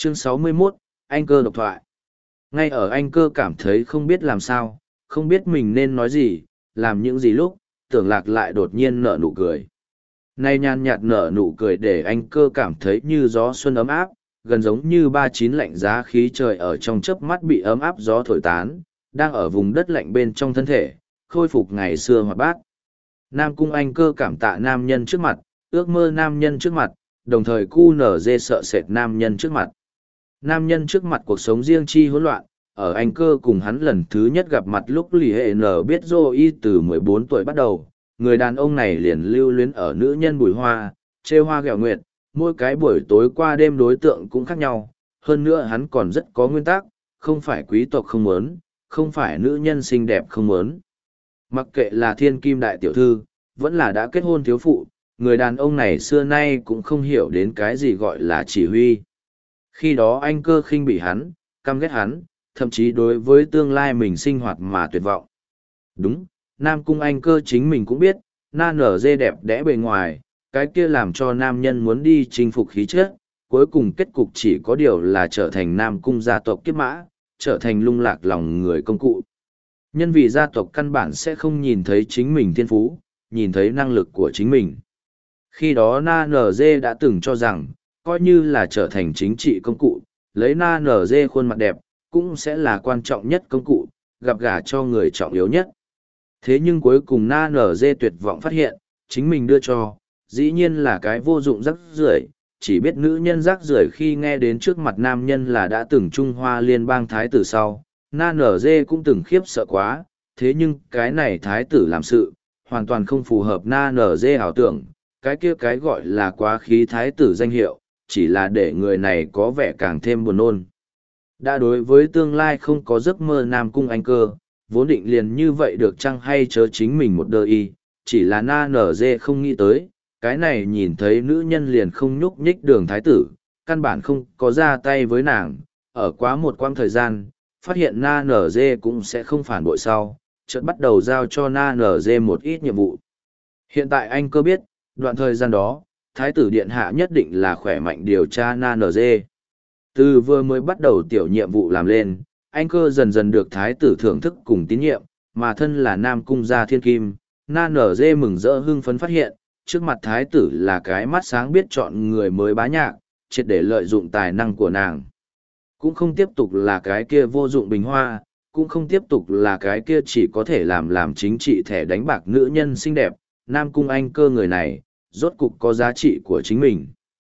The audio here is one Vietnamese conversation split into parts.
Chương 61, anh cơ độc thoại. Ngay ở anh cơ cảm thấy không biết làm sao, không biết mình nên nói gì, làm những gì lúc, tưởng lạc lại đột nhiên nở nụ cười. Nay nhàn nhạt nở nụ cười để anh cơ cảm thấy như gió xuân ấm áp, gần giống như 39 lạnh giá khí trời ở trong chớp mắt bị ấm áp gió thổi tán, đang ở vùng đất lạnh bên trong thân thể, khôi phục ngày xưa hoạt bát. Nam cung anh cơ cảm tạ nam nhân trước mặt, ước mơ nam nhân trước mặt, đồng thời cu nở dê sợ sệt nam nhân trước mặt. Nam nhân trước mặt cuộc sống riêng chi hỗn loạn, ở anh cơ cùng hắn lần thứ nhất gặp mặt lúc lì hệ nở biết Joey từ 14 tuổi bắt đầu, người đàn ông này liền lưu luyến ở nữ nhân bùi hoa, trêu hoa ghẹo nguyệt, mỗi cái buổi tối qua đêm đối tượng cũng khác nhau, hơn nữa hắn còn rất có nguyên tắc, không phải quý tộc không muốn, không phải nữ nhân xinh đẹp không muốn. Mặc kệ là thiên kim đại tiểu thư, vẫn là đã kết hôn thiếu phụ, người đàn ông này xưa nay cũng không hiểu đến cái gì gọi là chỉ huy. Khi đó anh cơ khinh bỉ hắn, căm ghét hắn, thậm chí đối với tương lai mình sinh hoạt mà tuyệt vọng. Đúng, Nam Cung anh cơ chính mình cũng biết, na nở dê đẹp đẽ bề ngoài, cái kia làm cho nam nhân muốn đi chinh phục khí chất, cuối cùng kết cục chỉ có điều là trở thành Nam Cung gia tộc kiếp mã, trở thành lung lạc lòng người công cụ. Nhân vì gia tộc căn bản sẽ không nhìn thấy chính mình thiên phú, nhìn thấy năng lực của chính mình. Khi đó na nở dê đã từng cho rằng, coi như là trở thành chính trị công cụ, lấy na nở dê khuôn mặt đẹp, cũng sẽ là quan trọng nhất công cụ, gặp gả cho người trọng yếu nhất. Thế nhưng cuối cùng na nở dê tuyệt vọng phát hiện, chính mình đưa cho, dĩ nhiên là cái vô dụng rắc rưởi, chỉ biết nữ nhân rắc rưởi khi nghe đến trước mặt nam nhân là đã từng Trung Hoa liên bang thái tử sau, na nở dê cũng từng khiếp sợ quá, thế nhưng cái này thái tử làm sự, hoàn toàn không phù hợp na nở dê ảo tưởng, cái kia cái gọi là quá khí thái tử danh hiệu, chỉ là để người này có vẻ càng thêm buồn nôn. Đã đối với tương lai không có giấc mơ Nam Cung anh cơ, vốn định liền như vậy được chăng hay chớ chính mình một đơ y, chỉ là na nở dê không nghĩ tới, cái này nhìn thấy nữ nhân liền không nhúc nhích đường thái tử, căn bản không có ra tay với nàng, ở quá một quãng thời gian, phát hiện na nở dê cũng sẽ không phản bội sau, chợt bắt đầu giao cho na nở dê một ít nhiệm vụ. Hiện tại anh cơ biết, đoạn thời gian đó, thái tử điện hạ nhất định là khỏe mạnh điều tra na nở dê. Từ vừa mới bắt đầu tiểu nhiệm vụ làm lên, anh cơ dần dần được thái tử thưởng thức cùng tín nhiệm, mà thân là Nam Cung gia thiên kim, na nở dê mừng rỡ hưng phấn phát hiện, trước mặt thái tử là cái mắt sáng biết chọn người mới bá nhạc, triệt để lợi dụng tài năng của nàng. Cũng không tiếp tục là cái kia vô dụng bình hoa, cũng không tiếp tục là cái kia chỉ có thể làm chính trị thẻ đánh bạc nữ nhân xinh đẹp, Nam Cung anh cơ người này, rốt cục có giá trị của chính mình.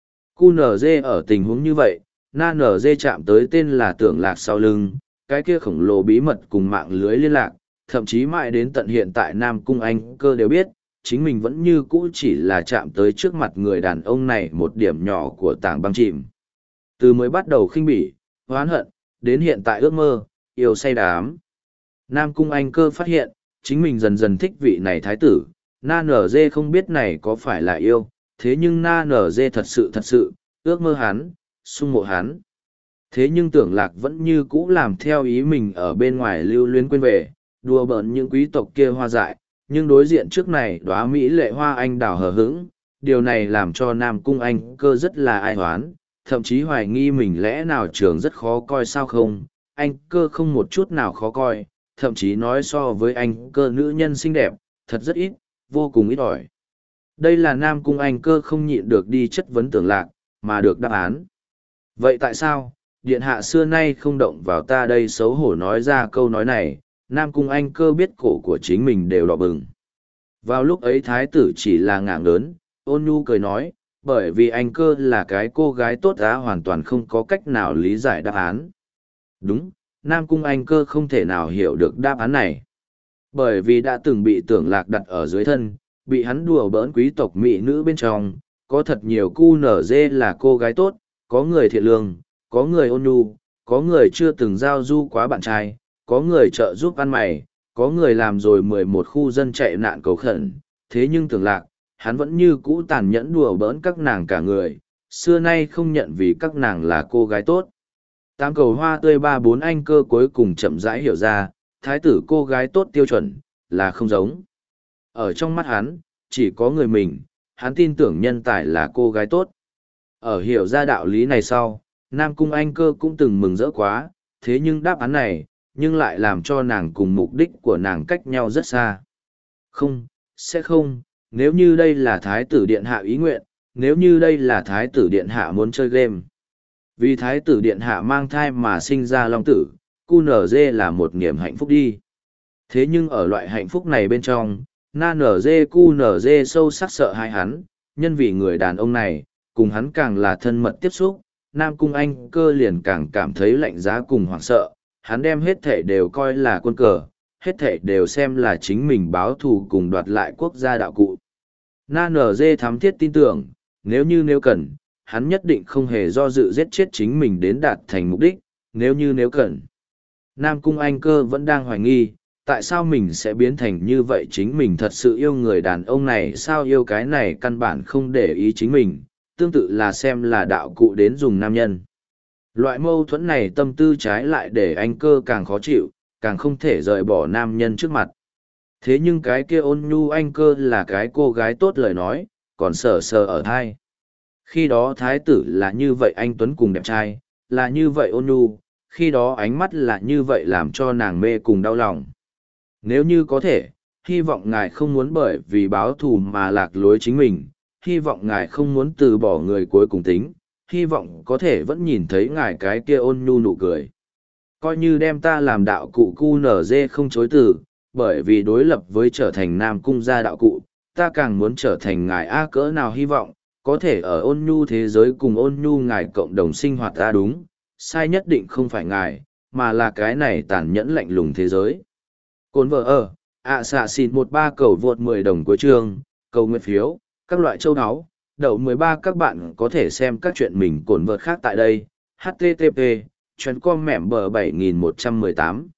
QNZ ở tình huống như vậy, na nở dê chạm tới tên là tưởng lạc sau lưng, cái kia khổng lồ bí mật cùng mạng lưới liên lạc, thậm chí mãi đến tận hiện tại Nam Cung anh cơ đều biết, chính mình vẫn như cũ chỉ là chạm tới trước mặt người đàn ông này một điểm nhỏ của tảng băng chìm. Từ mới bắt đầu khinh bỉ, hoán hận, đến hiện tại ước mơ, yêu say đắm. Nam Cung anh cơ phát hiện, chính mình dần dần thích vị này thái tử, na nở dê không biết này có phải là yêu, thế nhưng na nở dê thật sự, ước mơ hắn, sung mộ hắn. Thế nhưng tưởng lạc vẫn như cũ làm theo ý mình ở bên ngoài lưu luyến quên về, đùa bỡn những quý tộc kia hoa dại, nhưng đối diện trước này đóa mỹ lệ hoa anh đào hờ hững, điều này làm cho Nam Cung anh cơ rất là ai hoán, thậm chí hoài nghi mình lẽ nào trường rất khó coi sao không, anh cơ không một chút nào khó coi, thậm chí nói so với anh cơ nữ nhân xinh đẹp, thật rất ít, vô cùng ít ỏi. Đây là Nam Cung anh cơ không nhịn được đi chất vấn tưởng lạc, mà được đáp án. Vậy tại sao, điện hạ xưa nay không động vào ta đây xấu hổ nói ra câu nói này, Nam Cung anh cơ biết cổ của chính mình đều đỏ bừng. Vào lúc ấy thái tử chỉ là ngạng lớn, ôn nhu cười nói, bởi vì anh cơ là cái cô gái tốt á hoàn toàn không có cách nào lý giải đáp án. Đúng, Nam Cung anh cơ không thể nào hiểu được đáp án này. Bởi vì đã từng bị tưởng lạc đặt ở dưới thân, bị hắn đùa bỡn quý tộc mỹ nữ bên trong, có thật nhiều cu nở dê là cô gái tốt, có người thiện lương, có người ôn nhu, có người chưa từng giao du quá bạn trai, có người trợ giúp ăn mày, có người làm rồi 11 khu dân chạy nạn cầu khẩn, thế nhưng tưởng lạc, hắn vẫn như cũ tàn nhẫn đùa bỡn các nàng cả người, xưa nay không nhận vì các nàng là cô gái tốt. Tám cầu hoa tươi ba bốn anh cơ cuối cùng chậm rãi hiểu ra, thái tử cô gái tốt tiêu chuẩn, là không giống. Ở trong mắt hắn, chỉ có người mình, hắn tin tưởng nhân tài là cô gái tốt. Ở hiểu ra đạo lý này sau, Nam Cung Anh Cơ cũng từng mừng rỡ quá, thế nhưng đáp án này, nhưng lại làm cho nàng cùng mục đích của nàng cách nhau rất xa. Không, sẽ không, nếu như đây là Thái tử Điện Hạ ý nguyện, nếu như đây là Thái tử Điện Hạ muốn chơi game. Vì Thái tử Điện Hạ mang thai mà sinh ra Long Tử, QNZ là một niềm hạnh phúc đi. Thế nhưng ở loại hạnh phúc này bên trong, NNZ QNZ sâu sắc sợ hai hắn, nhân vì người đàn ông này, cùng hắn càng là thân mật tiếp xúc, Nam Cung Anh Cơ liền càng cảm thấy lạnh giá cùng hoảng sợ, hắn đem hết thể đều coi là quân cờ, hết thể đều xem là chính mình báo thù cùng đoạt lại quốc gia đạo cụ. NNZ thám thiết tin tưởng, nếu cần, hắn nhất định không hề do dự giết chết chính mình đến đạt thành mục đích, nếu cần. Nam Cung Anh Cơ vẫn đang hoài nghi, tại sao mình sẽ biến thành như vậy, chính mình thật sự yêu người đàn ông này sao, yêu cái này căn bản không để ý chính mình, tương tự là xem là đạo cụ đến dùng nam nhân. Loại mâu thuẫn này tâm tư trái lại để Anh Cơ càng khó chịu, càng không thể rời bỏ nam nhân trước mặt. Thế nhưng cái kia ôn nhu Anh Cơ là cái cô gái tốt lời nói, còn sờ sờ ở thai. Khi đó thái tử là như vậy anh Tuấn cùng đẹp trai, là như vậy ôn nhu, khi đó ánh mắt là như vậy làm cho nàng mê cùng đau lòng. Nếu như có thể, hy vọng ngài không muốn bởi vì báo thù mà lạc lối chính mình, hy vọng ngài không muốn từ bỏ người cuối cùng tính, hy vọng có thể vẫn nhìn thấy ngài cái kia ôn nhu nụ cười. Coi như đem ta làm đạo cụ QNZ không chối từ, bởi vì đối lập với trở thành Nam Cung gia đạo cụ, ta càng muốn trở thành ngài A cỡ nào hy vọng, có thể ở ôn nhu thế giới cùng ôn nhu ngài cộng đồng sinh hoạt ta đúng, sai nhất định không phải ngài, mà là cái này tàn nhẫn lạnh lùng thế giới. Cồn vợ ở, xạ xịt 13 cầu vượt 10 đồng cuối chương, cầu nguyện phiếu, các loại châu áo, đậu 13 các bạn có thể xem các chuyện mình cồn vợt khác tại đây, http, chuyến com mẻm bờ 7118.